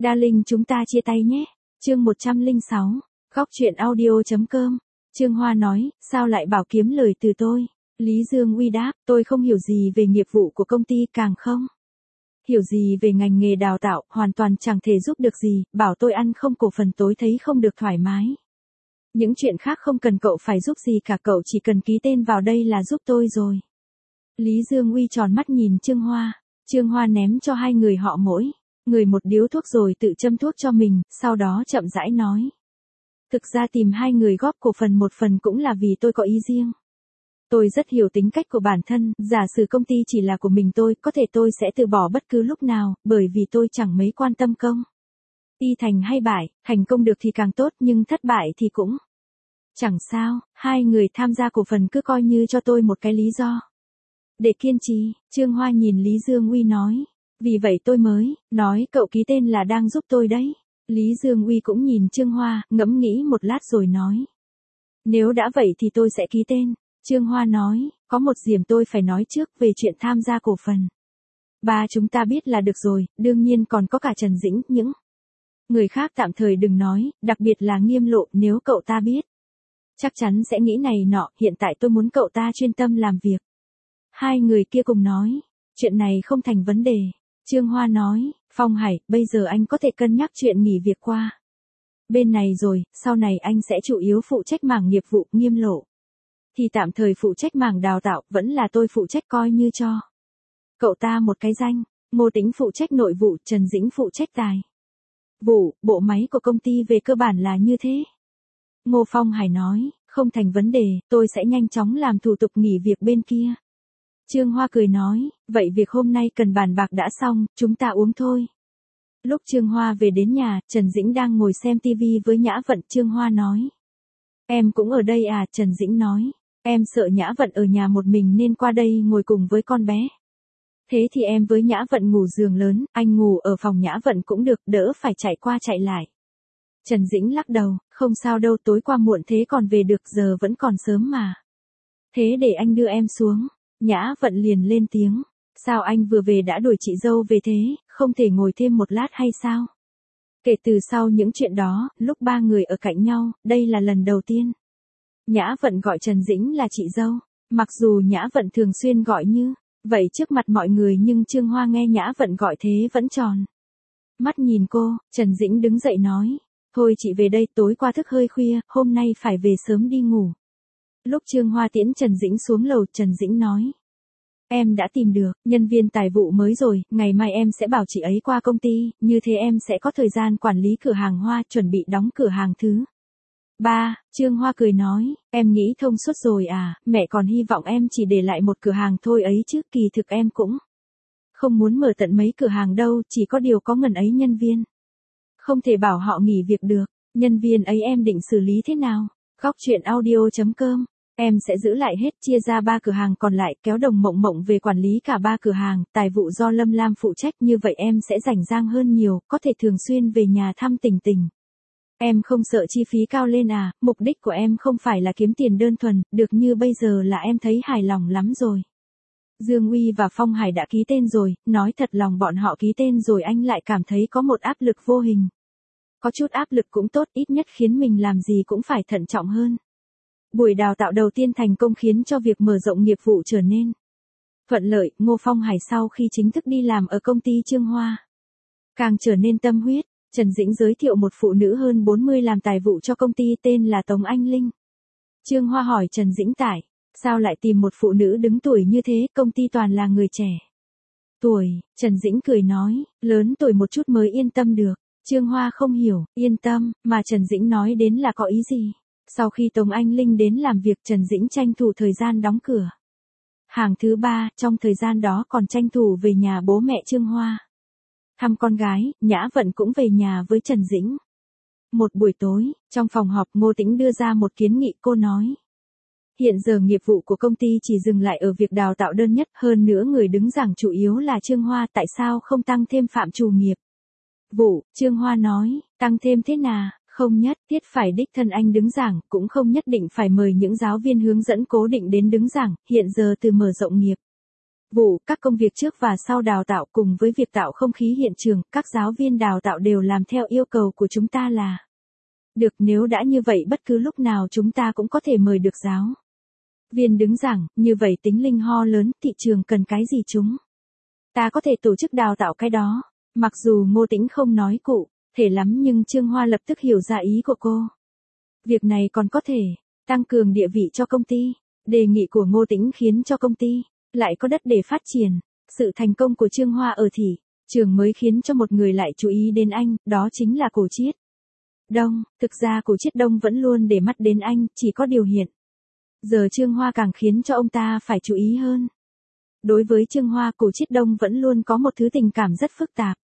Darling, chúng ta chia tay nhé. Chương 106. Góc truyện audio.com. Trương Hoa nói, sao lại bảo kiếm lời từ tôi? Lý Dương Uy đáp, tôi không hiểu gì về nghiệp vụ của công ty, càng không hiểu gì về ngành nghề đào tạo, hoàn toàn chẳng thể giúp được gì, bảo tôi ăn không cổ phần tối thấy không được thoải mái. Những chuyện khác không cần cậu phải giúp gì cả, cậu chỉ cần ký tên vào đây là giúp tôi rồi. Lý Dương Uy tròn mắt nhìn Trương Hoa. Trương Hoa ném cho hai người họ mỗi người một điếu thuốc rồi tự châm thuốc cho mình, sau đó chậm rãi nói. Thực ra tìm hai người góp cổ phần một phần cũng là vì tôi có ý riêng. Tôi rất hiểu tính cách của bản thân, giả sử công ty chỉ là của mình tôi, có thể tôi sẽ từ bỏ bất cứ lúc nào, bởi vì tôi chẳng mấy quan tâm công ty thành hay bại, thành công được thì càng tốt nhưng thất bại thì cũng chẳng sao, hai người tham gia cổ phần cứ coi như cho tôi một cái lý do để kiên trì. Trương Hoa nhìn Lý Dương Uy nói, vì vậy tôi mới nói cậu ký tên là đang giúp tôi đấy. Lý Dương Uy cũng nhìn Trương Hoa, ngẫm nghĩ một lát rồi nói, nếu đã vậy thì tôi sẽ ký tên. Trương Hoa nói, có một điểm tôi phải nói trước về chuyện tham gia cổ phần. Ba chúng ta biết là được rồi, đương nhiên còn có cả Trần Dĩnh, những người khác tạm thời đừng nói, đặc biệt là Nghiêm Lộ, nếu cậu ta biết, chắc chắn sẽ nghĩ này nọ, hiện tại tôi muốn cậu ta chuyên tâm làm việc. Hai người kia cùng nói, chuyện này không thành vấn đề. Trương Hoa nói, Phong Hải, bây giờ anh có thể cân nhắc chuyện nghỉ việc qua bên này rồi, sau này anh sẽ chủ yếu phụ trách mảng nghiệp vụ. Nghiêm Lộ thì tạm thời phụ trách mảng đào tạo, vẫn là tôi phụ trách, coi như cho cậu ta một cái danh. Ngô Tĩnh phụ trách nội vụ, Trần Dĩnh phụ trách tài vụ, bộ máy của công ty về cơ bản là như thế. Ngô Phong Hải nói, không thành vấn đề, tôi sẽ nhanh chóng làm thủ tục nghỉ việc bên kia. Trương Hoa cười nói, vậy việc hôm nay cần bàn bạc đã xong, chúng ta uống thôi. Lúc Trương Hoa về đến nhà, Trần Dĩnh đang ngồi xem TV với Nhã Vận. Trương Hoa nói, em cũng ở đây à? Trần Dĩnh nói, em sợ Nhã Vận ở nhà một mình nên qua đây ngồi cùng với con bé. Thế thì em với Nhã Vận ngủ giường lớn, anh ngủ ở phòng Nhã Vận cũng được, đỡ phải chạy qua chạy lại. Trần Dĩnh lắc đầu, không sao đâu, tối qua muộn thế còn về được, giờ vẫn còn sớm mà. Thế để anh đưa em xuống. Nhã Vận liền lên tiếng, sao anh vừa về đã đuổi chị dâu về thế, không thể ngồi thêm một lát hay sao? Kể từ sau những chuyện đó, lúc ba người ở cạnh nhau, đây là lần đầu tiên Nhã Vận gọi Trần Dĩnh là chị dâu. Mặc dù Nhã Vận thường xuyên gọi như vậy trước mặt mọi người, nhưng Trương Hoa nghe Nhã Vận gọi thế vẫn tròn mắt nhìn cô. Trần Dĩnh đứng dậy nói, thôi chị về đây, tối qua thức hơi khuya, hôm nay phải về sớm đi ngủ. Lúc Trương Hoa tiễn Trần Dĩnh xuống lầu, Trần Dĩnh nói, em đã tìm được nhân viên tài vụ mới rồi, ngày mai em sẽ bảo chị ấy qua công ty, như thế em sẽ có thời gian quản lý cửa hàng Hoa, chuẩn bị đóng cửa hàng thứ 3. Trương Hoa cười nói, em nghĩ thông suốt rồi à, mẹ còn hy vọng em chỉ để lại một cửa hàng thôi ấy chứ, kỳ thực em cũng không muốn mở tận mấy cửa hàng đâu, chỉ có điều có ngần ấy nhân viên, không thể bảo họ nghỉ việc được. Nhân viên ấy em định xử lý thế nào? Góc truyện audio.com. Em sẽ giữ lại hết, chia ra 3 cửa hàng còn lại, kéo Đồng Mộng Mộng về quản lý cả 3 cửa hàng, tài vụ do Lâm Lam phụ trách, như vậy em sẽ rảnh rang hơn nhiều, có thể thường xuyên về nhà thăm Tình Tình. Em không sợ chi phí cao lên à? Mục đích của em không phải là kiếm tiền đơn thuần, được như bây giờ là em thấy hài lòng lắm rồi. Dương Uy và Phong Hải đã ký tên rồi, nói thật lòng bọn họ ký tên rồi anh lại cảm thấy có một áp lực vô hình. Có chút áp lực cũng tốt, ít nhất khiến mình làm gì cũng phải thận trọng hơn. Buổi đào tạo đầu tiên thành công khiến cho việc mở rộng nghiệp vụ trở nên thuận lợi. Ngô Phong Hải sau khi chính thức đi làm ở công ty Trương Hoa càng trở nên tâm huyết. Trần Dĩnh giới thiệu một phụ nữ hơn 40 làm tài vụ cho công ty, tên là Tống Anh Linh. Trương Hoa hỏi Trần Dĩnh, tại sao lại tìm một phụ nữ đứng tuổi như thế, công ty toàn là người trẻ tuổi? Trần Dĩnh cười nói, lớn tuổi một chút mới yên tâm được. Trương Hoa không hiểu, yên tâm, mà Trần Dĩnh nói đến là có ý gì? Sau khi Tống Anh Linh đến làm việc, Trần Dĩnh tranh thủ thời gian đóng cửa hàng thứ 3, trong thời gian đó còn tranh thủ về nhà bố mẹ Trương Hoa thăm con gái. Nhã Vận cũng về nhà với Trần Dĩnh. Một buổi tối, trong phòng họp, Ngô Tĩnh đưa ra một kiến nghị. Cô nói, hiện giờ nghiệp vụ của công ty chỉ dừng lại ở việc đào tạo đơn nhất, hơn nữa người đứng giảng chủ yếu là Trương Hoa, tại sao không tăng thêm phạm trù nghiệp vụ? Trương Hoa nói, tăng thêm thế nào? Không nhất thiết phải đích thân anh đứng giảng, cũng không nhất định phải mời những giáo viên hướng dẫn cố định đến đứng giảng, hiện giờ từ mở rộng nghiệp vụ, các công việc trước và sau đào tạo cùng với việc tạo không khí hiện trường, các giáo viên đào tạo đều làm theo yêu cầu của chúng ta là. Được, nếu đã như vậy bất cứ lúc nào chúng ta cũng có thể mời được giáo viên đứng giảng, như vậy tính linh ho lớn, thị trường cần cái gì chúng ta có thể tổ chức đào tạo cái đó. Mặc dù Ngô Tĩnh không nói cụ thể lắm nhưng Trương Hoa lập tức hiểu ra ý của cô. Việc này còn có thể tăng cường địa vị cho công ty. Đề nghị của Ngô Tĩnh khiến cho công ty lại có đất để phát triển. Sự thành công của Trương Hoa ở thị trường mới khiến cho một người lại chú ý đến anh, đó chính là Cổ Chiết Đông. Thực ra Cổ Chiết Đông vẫn luôn để mắt đến anh, chỉ có điều hiện giờ Trương Hoa càng khiến cho ông ta phải chú ý hơn. Đối với Trương Hoa, Cổ Chiết Đông vẫn luôn có một thứ tình cảm rất phức tạp.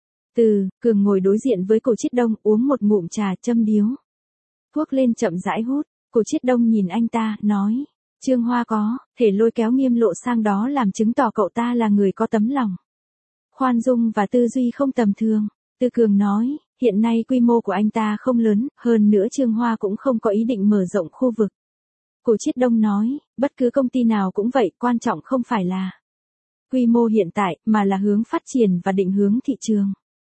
Từ Cường ngồi đối diện với Cổ Chiết Đông, uống một ngụm trà, châm điếu thuốc lên chậm rãi hút. Cổ Chiết Đông nhìn anh ta, nói, Trương Hoa có thể lôi kéo Nghiêm Lộ sang đó làm chứng tỏ cậu ta là người có tấm lòng khoan dung và tư duy không tầm thường. Từ Cường nói, hiện nay quy mô của anh ta không lớn, hơn nữa Trương Hoa cũng không có ý định mở rộng khu vực. Cổ Chiết Đông nói, bất cứ công ty nào cũng vậy, quan trọng không phải là quy mô hiện tại, mà là hướng phát triển và định hướng thị trường.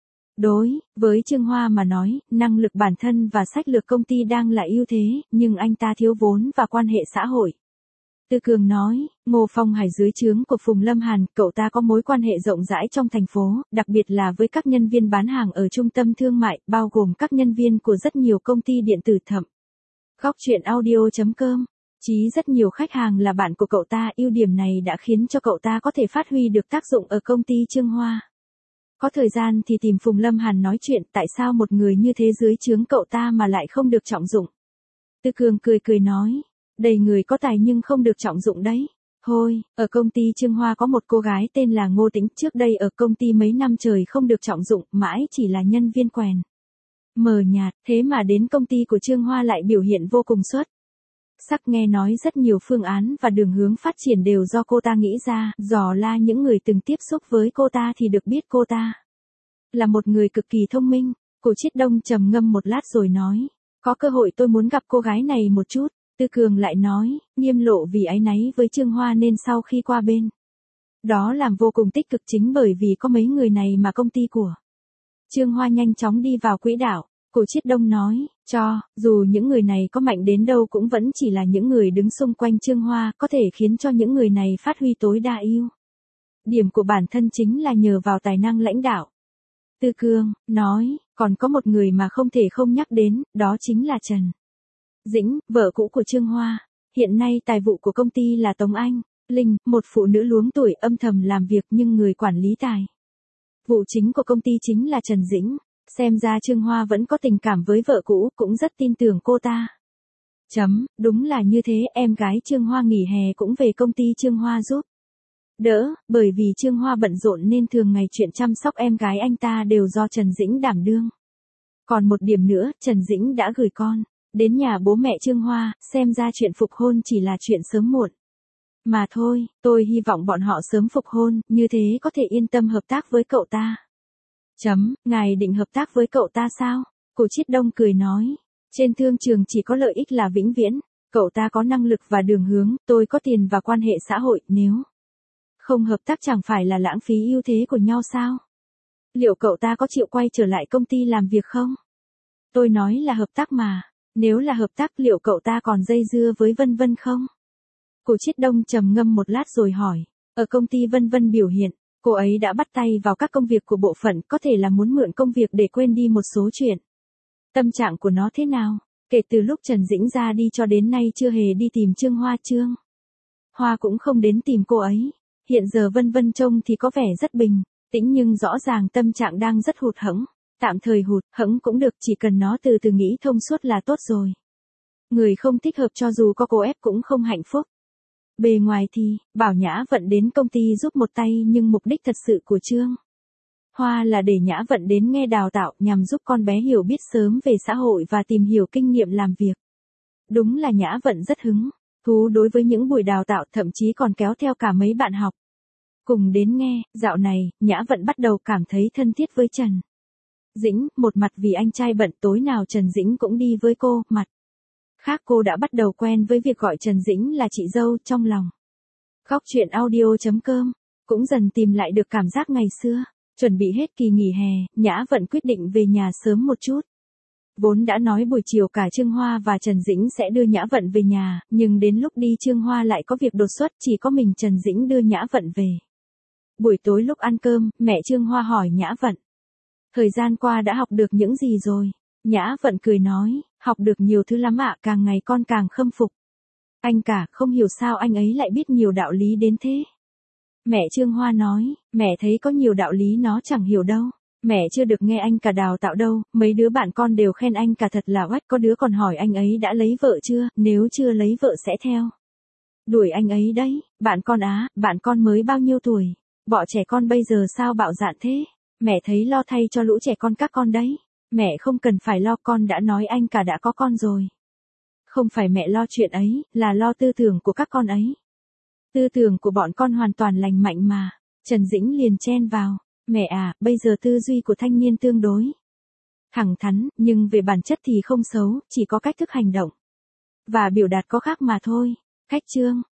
Đối với Trương Hoa mà nói, năng lực bản thân và sách lược công ty đang là ưu thế, nhưng anh ta thiếu vốn và quan hệ xã hội. Từ Cường nói, Ngô Phong Hải dưới trướng của Phùng Lâm Hàn, cậu ta có mối quan hệ rộng rãi trong thành phố, đặc biệt là với các nhân viên bán hàng ở trung tâm thương mại, bao gồm các nhân viên của rất nhiều công ty điện tử thậm. Góc chuyện audio.com. Chí rất nhiều khách hàng là bạn của cậu ta, ưu điểm này đã khiến cho cậu ta có thể phát huy được tác dụng ở công ty Trương Hoa. Có thời gian thì tìm Phùng Lâm Hàn nói chuyện, tại sao một người như thế dưới trướng cậu ta mà lại không được trọng dụng. Từ Cường cười cười nói, đầy người có tài nhưng không được trọng dụng đấy. Thôi, ở công ty Trương Hoa có một cô gái tên là Ngô Tĩnh, trước đây ở công ty mấy năm trời không được trọng dụng, mãi chỉ là nhân viên quèn mờ nhạt, thế mà đến công ty của Trương Hoa lại biểu hiện vô cùng xuất sắc. Nghe nói rất nhiều phương án và đường hướng phát triển đều do cô ta nghĩ ra, dò la những người từng tiếp xúc với cô ta thì được biết cô ta là một người cực kỳ thông minh. Cổ Chiết Đông trầm ngâm một lát rồi nói, có cơ hội tôi muốn gặp cô gái này một chút. Từ Cường lại nói, Nghiêm Lộ vì áy náy với Trương Hoa nên sau khi qua bên đó làm vô cùng tích cực, chính bởi vì có mấy người này mà công ty của Trương Hoa nhanh chóng đi vào quỹ đạo. Cổ Chiết Đông nói, dù những người này có mạnh đến đâu cũng vẫn chỉ là những người đứng xung quanh Trương Hoa, có thể khiến cho những người này phát huy tối đa ưu điểm của bản thân chính là nhờ vào tài năng lãnh đạo. Từ Cường nói, còn có một người mà không thể không nhắc đến, đó chính là Trần Dĩnh, vợ cũ của Trương Hoa. Hiện nay tài vụ của công ty là Tống Anh Linh, một phụ nữ luống tuổi âm thầm làm việc, nhưng người quản lý tài vụ chính của công ty chính là Trần Dĩnh. Xem ra Trương Hoa vẫn có tình cảm với vợ cũ, cũng rất tin tưởng cô ta. Đúng là như thế, em gái Trương Hoa nghỉ hè cũng về công ty Trương Hoa giúp đỡ, bởi vì Trương Hoa bận rộn nên thường ngày chuyện chăm sóc em gái anh ta đều do Trần Dĩnh đảm đương. Còn một điểm nữa, Trần Dĩnh đã gửi con đến nhà bố mẹ Trương Hoa, xem ra chuyện phục hôn chỉ là chuyện sớm muộn mà thôi. Tôi hy vọng bọn họ sớm phục hôn, như thế có thể yên tâm hợp tác với cậu ta. Ngài định hợp tác với cậu ta sao? Cổ Chiết Đông cười nói, trên thương trường chỉ có lợi ích là vĩnh viễn, cậu ta có năng lực và đường hướng, tôi có tiền và quan hệ xã hội, nếu không hợp tác chẳng phải là lãng phí ưu thế của nhau sao? Liệu cậu ta có chịu quay trở lại công ty làm việc không? Tôi nói là hợp tác mà, nếu là hợp tác liệu cậu ta còn dây dưa với Vân Vân không? Cổ Chiết Đông trầm ngâm một lát rồi hỏi, ở công ty Vân Vân biểu hiện, cô ấy đã bắt tay vào các công việc của bộ phận, có thể là muốn mượn công việc để quên đi một số chuyện. Tâm trạng của nó thế nào? Kể từ lúc Trần Dĩnh ra đi cho đến nay chưa hề đi tìm Trương Hoa, Trương Hoa cũng không đến tìm cô ấy. Hiện giờ Vân Vân trông thì có vẻ rất bình tĩnh nhưng rõ ràng tâm trạng đang rất hụt hẫng. Tạm thời hụt hẫng cũng được, chỉ cần nó từ từ nghĩ thông suốt là tốt rồi. Người không thích hợp cho dù có cô ép cũng không hạnh phúc. Bề ngoài thì, bảo Nhã Vận đến công ty giúp một tay, nhưng mục đích thật sự của Trương Hoa là để Nhã Vận đến nghe đào tạo nhằm giúp con bé hiểu biết sớm về xã hội và tìm hiểu kinh nghiệm làm việc. Đúng là Nhã Vận rất hứng thú đối với những buổi đào tạo, thậm chí còn kéo theo cả mấy bạn học cùng đến nghe. Dạo này, Nhã Vận bắt đầu cảm thấy thân thiết với Trần Dĩnh, một mặt vì anh trai bận, tối nào Trần Dĩnh cũng đi với cô, mặt khác cô đã bắt đầu quen với việc gọi Trần Dĩnh là chị dâu trong lòng. Góc chuyện audio.com cũng dần tìm lại được cảm giác ngày xưa. Chuẩn bị hết kỳ nghỉ hè, Nhã Vận quyết định về nhà sớm một chút. Vốn đã nói buổi chiều cả Trương Hoa và Trần Dĩnh sẽ đưa Nhã Vận về nhà, nhưng đến lúc đi Trương Hoa lại có việc đột xuất, chỉ có mình Trần Dĩnh đưa Nhã Vận về. Buổi tối lúc ăn cơm, mẹ Trương Hoa hỏi Nhã Vận. Thời gian qua đã học được những gì rồi? Nhã Vận cười nói, học được nhiều thứ lắm ạ, càng ngày con càng khâm phục. Anh cả, không hiểu sao anh ấy lại biết nhiều đạo lý đến thế. Mẹ Trương Hoa nói, mẹ thấy có nhiều đạo lý nó chẳng hiểu đâu. Mẹ chưa được nghe anh cả đào tạo đâu, mấy đứa bạn con đều khen anh cả thật là oách, có đứa còn hỏi anh ấy đã lấy vợ chưa, nếu chưa lấy vợ sẽ theo đuổi anh ấy đấy. Bạn con á, bạn con mới bao nhiêu tuổi? Bọn trẻ con bây giờ sao bạo dạn thế? Mẹ thấy lo thay cho lũ trẻ con các con đấy. Mẹ không cần phải lo, con đã nói anh cả đã có con rồi. Không phải mẹ lo chuyện ấy, là lo tư tưởng của các con ấy. Tư tưởng của bọn con hoàn toàn lành mạnh mà. Trần Dĩnh liền chen vào. Mẹ à, bây giờ tư duy của thanh niên tương đối thẳng thắn, nhưng về bản chất thì không xấu, chỉ có cách thức hành động và biểu đạt có khác mà thôi. Cách chương